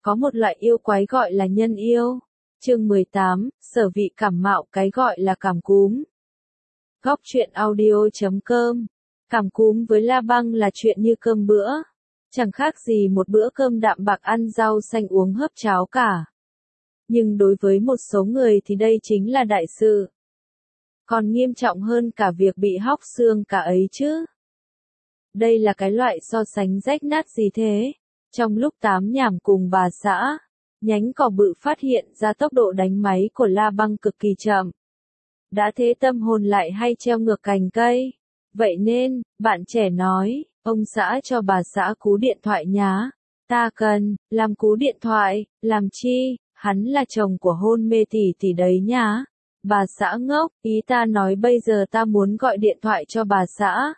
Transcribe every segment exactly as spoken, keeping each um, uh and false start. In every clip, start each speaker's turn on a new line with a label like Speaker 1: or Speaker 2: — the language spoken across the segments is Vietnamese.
Speaker 1: Có một loại yêu quái gọi là nhân yêu. Chương mười tám, sở vị cảm mạo cái gọi là cảm cúm. Góc truyện audio chấm com. Cảm cúm với La Băng là chuyện như cơm bữa. Chẳng khác gì một bữa cơm đạm bạc ăn rau xanh uống hớp cháo cả. Nhưng đối với một số người thì đây chính là đại sự. Còn nghiêm trọng hơn cả việc bị hóc xương cả ấy chứ. Đây là cái loại so sánh rách nát gì thế? Trong lúc tám nhảm cùng bà xã, nhánh cỏ bự phát hiện ra tốc độ đánh máy của La Băng cực kỳ chậm. Đã thế tâm hồn lại hay treo ngược cành cây. Vậy nên, bạn trẻ nói, ông xã cho bà xã cú điện thoại nhá. Ta cần, làm cú điện thoại, làm chi, hắn là chồng của hôn mê tỷ tỷ đấy nhá. Bà xã ngốc, ý ta nói bây giờ ta muốn gọi điện thoại cho bà xã.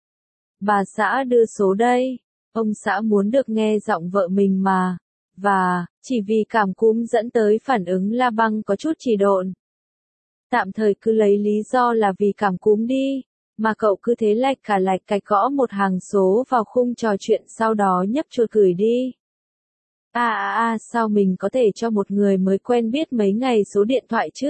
Speaker 1: Bà xã đưa số đây. Ông xã muốn được nghe giọng vợ mình mà. Và, chỉ vì cảm cúm dẫn tới phản ứng La Băng có chút trì độn. Tạm thời cứ lấy lý do là vì cảm cúm đi. Mà cậu cứ thế lạch cả lạch cạch gõ một hàng số vào khung trò chuyện sau đó nhấp chuột gửi đi. À à à sao mình có thể cho một người mới quen biết mấy ngày số điện thoại chứ?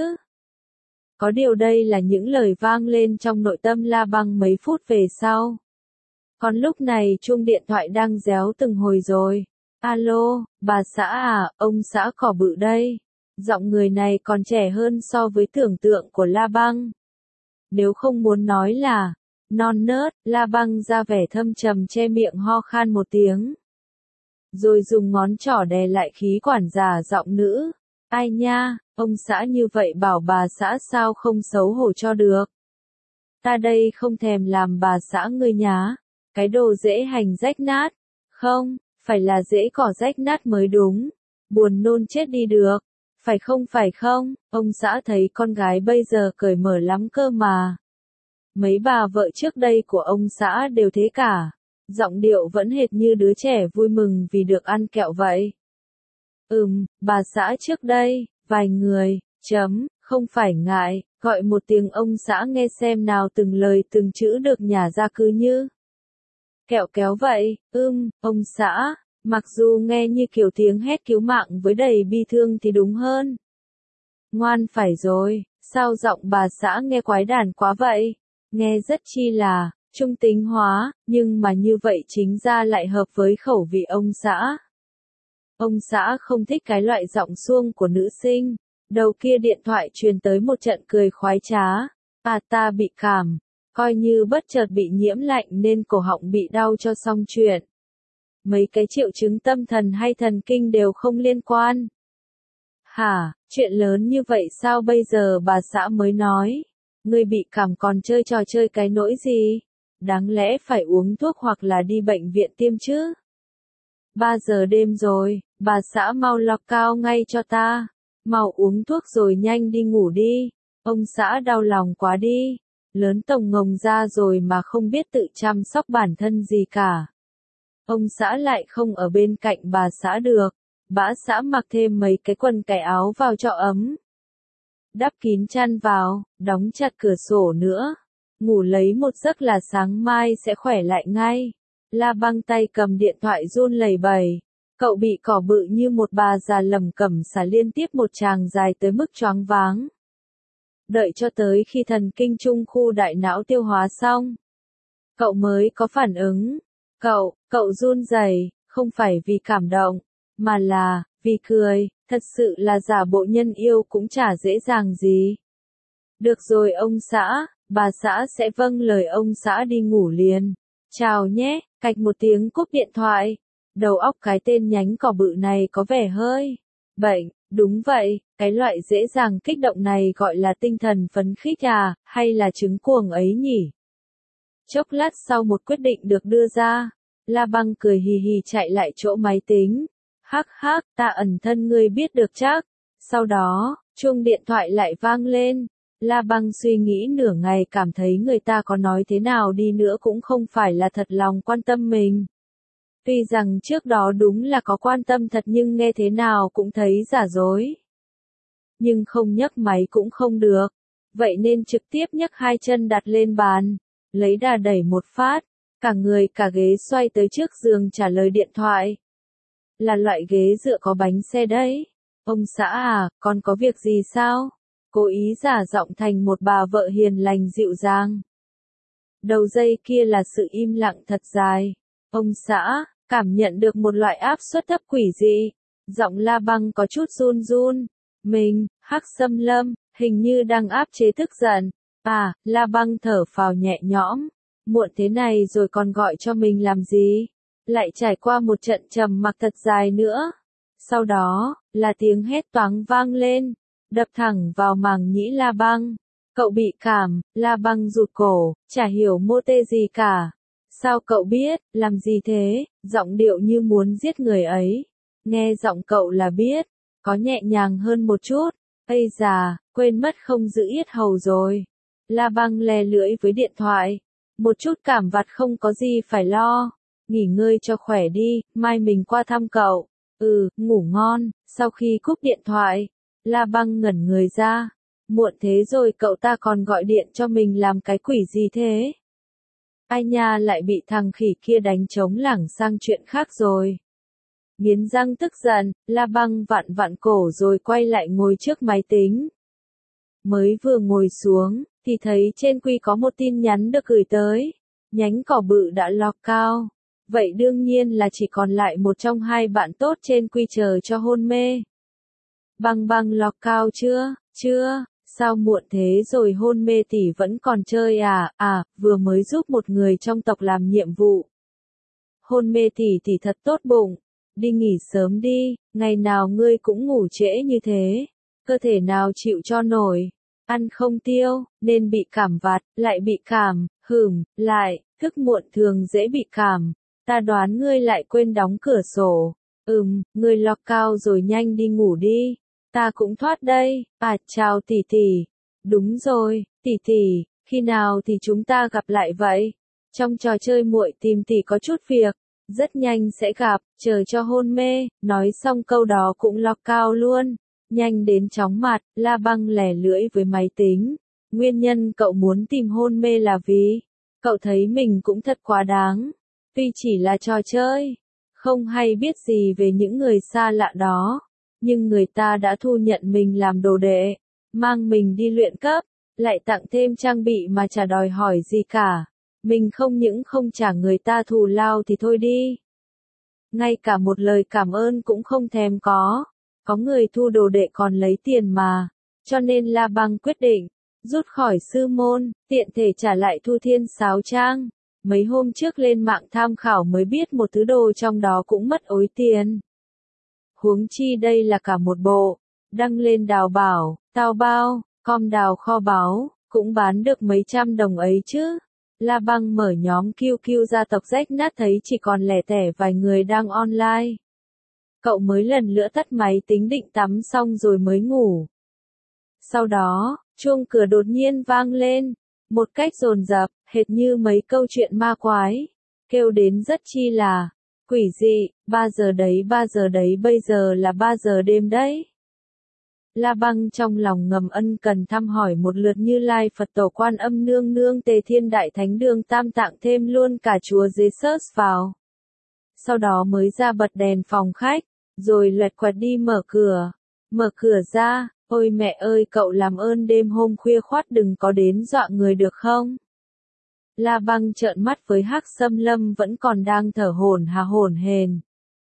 Speaker 1: Có điều đây là những lời vang lên trong nội tâm La Băng mấy phút về sau. Còn lúc này chuông điện thoại đang réo từng hồi rồi. Alo, bà xã à, ông xã cỏ bự đây. Giọng người này còn trẻ hơn so với tưởng tượng của La Băng. Nếu không muốn nói là non nớt, La Băng ra vẻ thâm trầm che miệng ho khan một tiếng. Rồi dùng ngón trỏ đè lại khí quản giả giọng nữ. Ai nha, ông xã như vậy bảo bà xã sao không xấu hổ cho được. Ta đây không thèm làm bà xã ngươi nhá. Cái đồ dễ hành rách nát. Không, phải là dễ cỏ rách nát mới đúng. Buồn nôn chết đi được. Phải không phải không, ông xã thấy con gái bây giờ cởi mở lắm cơ mà. Mấy bà vợ trước đây của ông xã đều thế cả. Giọng điệu vẫn hệt như đứa trẻ vui mừng vì được ăn kẹo vậy. Ừm, bà xã trước đây, vài người, chấm, không phải ngại, gọi một tiếng ông xã nghe xem nào từng lời từng chữ được nhả ra cứ như. Kẹo kéo vậy, ưm, ông xã, mặc dù nghe như kiểu tiếng hét cứu mạng với đầy bi thương thì đúng hơn. Ngoan phải rồi, sao giọng bà xã nghe quái đản quá vậy? Nghe rất chi là trung tính hóa, nhưng mà như vậy chính ra lại hợp với khẩu vị ông xã. Ông xã không thích cái loại giọng suông của nữ sinh. Đầu kia điện thoại truyền tới một trận cười khoái trá. À ta bị cảm, coi như bất chợt bị nhiễm lạnh nên cổ họng bị đau cho xong chuyện. Mấy cái triệu chứng tâm thần hay thần kinh đều không liên quan. Hả, chuyện lớn như vậy sao bây giờ bà xã mới nói? Người bị cảm còn chơi trò chơi cái nỗi gì? Đáng lẽ phải uống thuốc hoặc là đi bệnh viện tiêm chứ? Ba giờ đêm rồi, bà xã mau lọc cao ngay cho ta. Mau uống thuốc rồi nhanh đi ngủ đi. Ông xã đau lòng quá đi. Lớn tổng ngồng ra rồi mà không biết tự chăm sóc bản thân gì cả. Ông xã lại không ở bên cạnh bà xã được. Bà xã mặc thêm mấy cái quần cái áo vào cho ấm. Đắp kín chăn vào, đóng chặt cửa sổ nữa. Ngủ lấy một giấc là sáng mai sẽ khỏe lại ngay. La Băng tay cầm điện thoại run lẩy bẩy. Cậu bị cỏ bự như một bà già lẩm cẩm xả liên tiếp một tràng dài tới mức choáng váng. Đợi cho tới khi thần kinh trung khu đại não tiêu hóa xong. Cậu mới có phản ứng. Cậu, cậu run rẩy, không phải vì cảm động, mà là, vì cười, thật sự là giả bộ nhân yêu cũng chả dễ dàng gì. Được rồi ông xã, bà xã sẽ vâng lời ông xã đi ngủ liền. Chào nhé, cạch một tiếng cúp điện thoại. Đầu óc cái tên nhánh cỏ bự này có vẻ hơi bệnh, đúng vậy, cái loại dễ dàng kích động này gọi là tinh thần phấn khích à, hay là chứng cuồng ấy nhỉ? Chốc lát sau một quyết định được đưa ra, La Băng cười hì hì chạy lại chỗ máy tính. Hắc hắc, ta ẩn thân ngươi biết được chắc. Sau đó, chuông điện thoại lại vang lên. La Băng suy nghĩ nửa ngày cảm thấy người ta có nói thế nào đi nữa cũng không phải là thật lòng quan tâm mình. Tuy rằng trước đó đúng là có quan tâm thật nhưng nghe thế nào cũng thấy giả dối. Nhưng không nhấc máy cũng không được. Vậy nên trực tiếp nhấc hai chân đặt lên bàn. Lấy đà đẩy một phát. Cả người cả ghế xoay tới trước giường trả lời điện thoại. là loại ghế dựa có bánh xe đấy. Ông xã à, con có việc gì sao? Cố ý giả giọng thành một bà vợ hiền lành dịu dàng. Đầu dây kia là sự im lặng thật dài. Ông xã, cảm nhận được một loại áp suất thấp quỷ dị. Giọng La Băng có chút run run. Mình, Hắc Xâm Lâm, hình như đang áp chế tức giận. À, La Băng thở phào nhẹ nhõm. Muộn thế này rồi còn gọi cho mình làm gì? Lại trải qua một trận trầm mặc thật dài nữa. Sau đó, là tiếng hét toáng vang lên, đập thẳng vào màng nhĩ La Băng. Cậu bị cảm, La Băng rụt cổ, chả hiểu mô tê gì cả. Sao cậu biết, làm gì thế, giọng điệu như muốn giết người ấy. Nghe giọng cậu là biết, có nhẹ nhàng hơn một chút. Ây già, quên mất không giữ yết hầu rồi. La Băng lè lưỡi với điện thoại. Một chút cảm vặt không có gì phải lo. Nghỉ ngơi cho khỏe đi, mai mình qua thăm cậu. Ừ, ngủ ngon. Sau khi cúp điện thoại, La Băng ngẩn người ra. Muộn thế rồi cậu ta còn gọi điện cho mình làm cái quỷ gì thế? Ai nha, lại bị thằng khỉ kia đánh trống lảng sang chuyện khác rồi. Nghiến răng tức giận, La Băng vặn vặn cổ rồi quay lại ngồi trước máy tính. Mới vừa ngồi xuống, thì thấy trên quy có một tin nhắn được gửi tới. Nhánh cỏ bự đã lock cao. Vậy đương nhiên là chỉ còn lại một trong hai bạn tốt trên quy chờ cho hôn mê. Băng Băng lock cao chưa? Chưa. Sao muộn thế rồi hôn mê tỷ vẫn còn chơi à? À, vừa mới giúp một người trong tộc làm nhiệm vụ. Hôn mê tỷ tỷ thật tốt bụng. Đi nghỉ sớm đi, ngày nào ngươi cũng ngủ trễ như thế. Cơ thể nào chịu cho nổi. Ăn không tiêu, nên bị cảm vặt, lại bị cảm, hửm, lại, thức muộn thường dễ bị cảm. Ta đoán ngươi lại quên đóng cửa sổ. Ừm, ngươi lock cao rồi nhanh đi ngủ đi. Ta cũng thoát đây. À, chào tỷ tỷ. Đúng rồi, tỷ tỷ, khi nào thì chúng ta gặp lại vậy? Trong trò chơi muội tìm tỷ có chút việc. Rất nhanh sẽ gặp, chờ cho hôn mê. Nói xong câu đó cũng lock cao luôn. Nhanh đến chóng mặt, La Băng lẻ lưỡi với máy tính. Nguyên nhân cậu muốn tìm hôn mê là vì cậu thấy mình cũng thật quá đáng. Tuy chỉ là trò chơi, không hay biết gì về những người xa lạ đó, nhưng người ta đã thu nhận mình làm đồ đệ, mang mình đi luyện cấp, lại tặng thêm trang bị mà chả đòi hỏi gì cả. Mình không những không trả người ta thù lao thì thôi đi. Ngay cả một lời cảm ơn cũng không thèm có. Có người thu đồ đệ còn lấy tiền mà. Cho nên La Băng quyết định rút khỏi sư môn, tiện thể trả lại Thu Thiên Sáo Trang. Mấy hôm trước lên mạng tham khảo mới biết một thứ đồ trong đó cũng mất ối tiền. Huống chi đây là cả một bộ. Đăng lên đào bảo, tao bao, com đào kho báu, cũng bán được mấy trăm đồng ấy chứ. La Băng mở nhóm Q Q gia tộc rách nát thấy chỉ còn lẻ tẻ vài người đang online. Cậu mới lần nữa tắt máy tính định tắm xong rồi mới ngủ. Sau đó, chuông cửa đột nhiên vang lên, một cách dồn dập, hệt như mấy câu chuyện ma quái, kêu đến rất chi là quỷ dị. Ba giờ đấy, ba giờ đấy, bây giờ là ba giờ đêm đấy. La Băng trong lòng ngầm ân cần thăm hỏi một lượt Như Lai Phật Tổ Quan Âm Nương Nương Tề Thiên Đại Thánh Đường Tam Tạng thêm luôn cả chúa Jesus vào. Sau đó mới ra bật đèn phòng khách, rồi loẹt quẹt đi mở cửa. Mở cửa ra, ôi mẹ ơi cậu làm ơn đêm hôm khuya khoắt đừng có đến dọa người được không? La Băng trợn mắt với Hắc Xâm Lâm vẫn còn đang thở hổn hà hổn hển.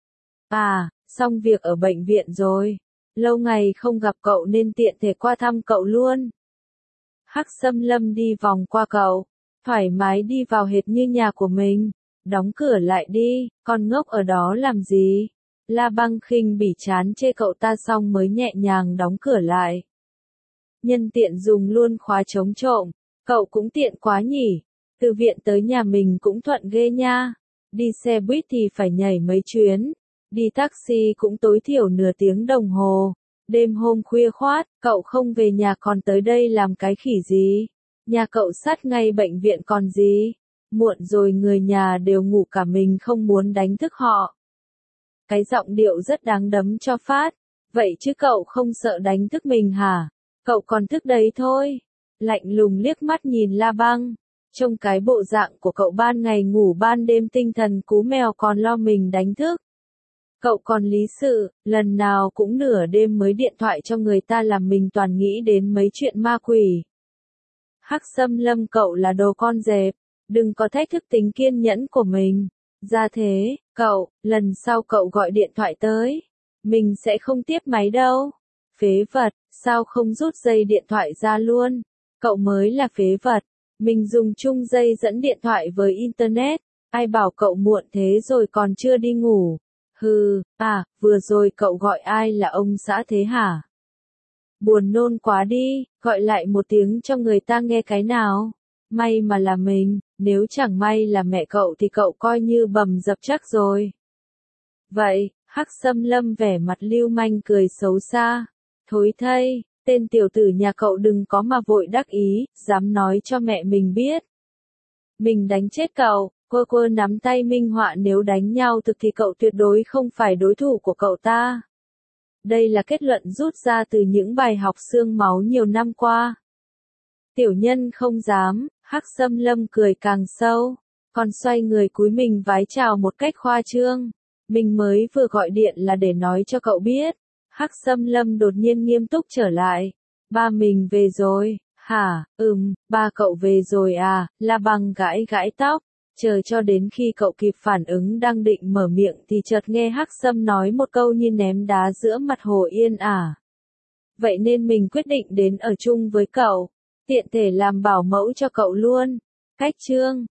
Speaker 1: À, xong việc ở bệnh viện rồi. Lâu ngày không gặp cậu nên tiện thể qua thăm cậu luôn. Hắc Xâm Lâm đi vòng qua cậu, thoải mái đi vào hệt như nhà của mình. Đóng cửa lại đi, con ngốc ở đó làm gì? La Băng khinh bỉ chán chê cậu ta xong mới nhẹ nhàng đóng cửa lại. Nhân tiện dùng luôn khóa chống trộm, cậu cũng tiện quá nhỉ. Từ viện tới nhà mình cũng thuận ghê nha. Đi xe buýt thì phải nhảy mấy chuyến. Đi taxi cũng tối thiểu nửa tiếng đồng hồ. Đêm hôm khuya khoát, cậu không về nhà còn tới đây làm cái khỉ gì? Nhà cậu sát ngay bệnh viện còn gì? Muộn rồi người nhà đều ngủ cả mình không muốn đánh thức họ. Cái giọng điệu rất đáng đấm cho phát. Vậy chứ cậu không sợ đánh thức mình hả? Cậu còn thức đấy thôi. Lạnh lùng liếc mắt nhìn La Băng. Trông cái bộ dạng của cậu ban ngày ngủ ban đêm tinh thần cú mèo còn lo mình đánh thức. Cậu còn lý sự, lần nào cũng nửa đêm mới điện thoại cho người ta làm mình toàn nghĩ đến mấy chuyện ma quỷ. Hắc Xâm Lâm cậu là đồ con dẹp, đừng có thách thức tính kiên nhẫn của mình. Ra thế, cậu, lần sau cậu gọi điện thoại tới, mình sẽ không tiếp máy đâu. Phế vật, sao không rút dây điện thoại ra luôn? Cậu mới là phế vật, mình dùng chung dây dẫn điện thoại với Internet, ai bảo cậu muộn thế rồi còn chưa đi ngủ. Hừ, à, vừa rồi cậu gọi ai là ông xã thế hả? Buồn nôn quá đi, gọi lại một tiếng cho người ta nghe cái nào. May mà là mình, nếu chẳng may là mẹ cậu thì cậu coi như bầm dập chắc rồi. Vậy, Hắc Xâm Lâm vẻ mặt lưu manh cười xấu xa. Thối thây, tên tiểu tử nhà cậu đừng có mà vội đắc ý, dám nói cho mẹ mình biết. Mình đánh chết cậu, quơ quơ nắm tay minh họa nếu đánh nhau thực thì cậu tuyệt đối không phải đối thủ của cậu ta. Đây là kết luận rút ra từ những bài học xương máu nhiều năm qua. Tiểu nhân không dám, Hắc Xâm Lâm cười càng sâu, còn xoay người cúi mình vái chào một cách khoa trương. Mình mới vừa gọi điện là để nói cho cậu biết. Hắc Xâm Lâm đột nhiên nghiêm túc trở lại. Ba mình về rồi, hả, ừm, ba cậu về rồi à, La Băng gãi gãi tóc. Chờ cho đến khi cậu kịp phản ứng đang định mở miệng thì chợt nghe Hắc Xâm nói một câu như ném đá giữa mặt hồ yên ả. Vậy nên mình quyết định đến ở chung với cậu, tiện thể làm bảo mẫu cho cậu luôn. Cách chương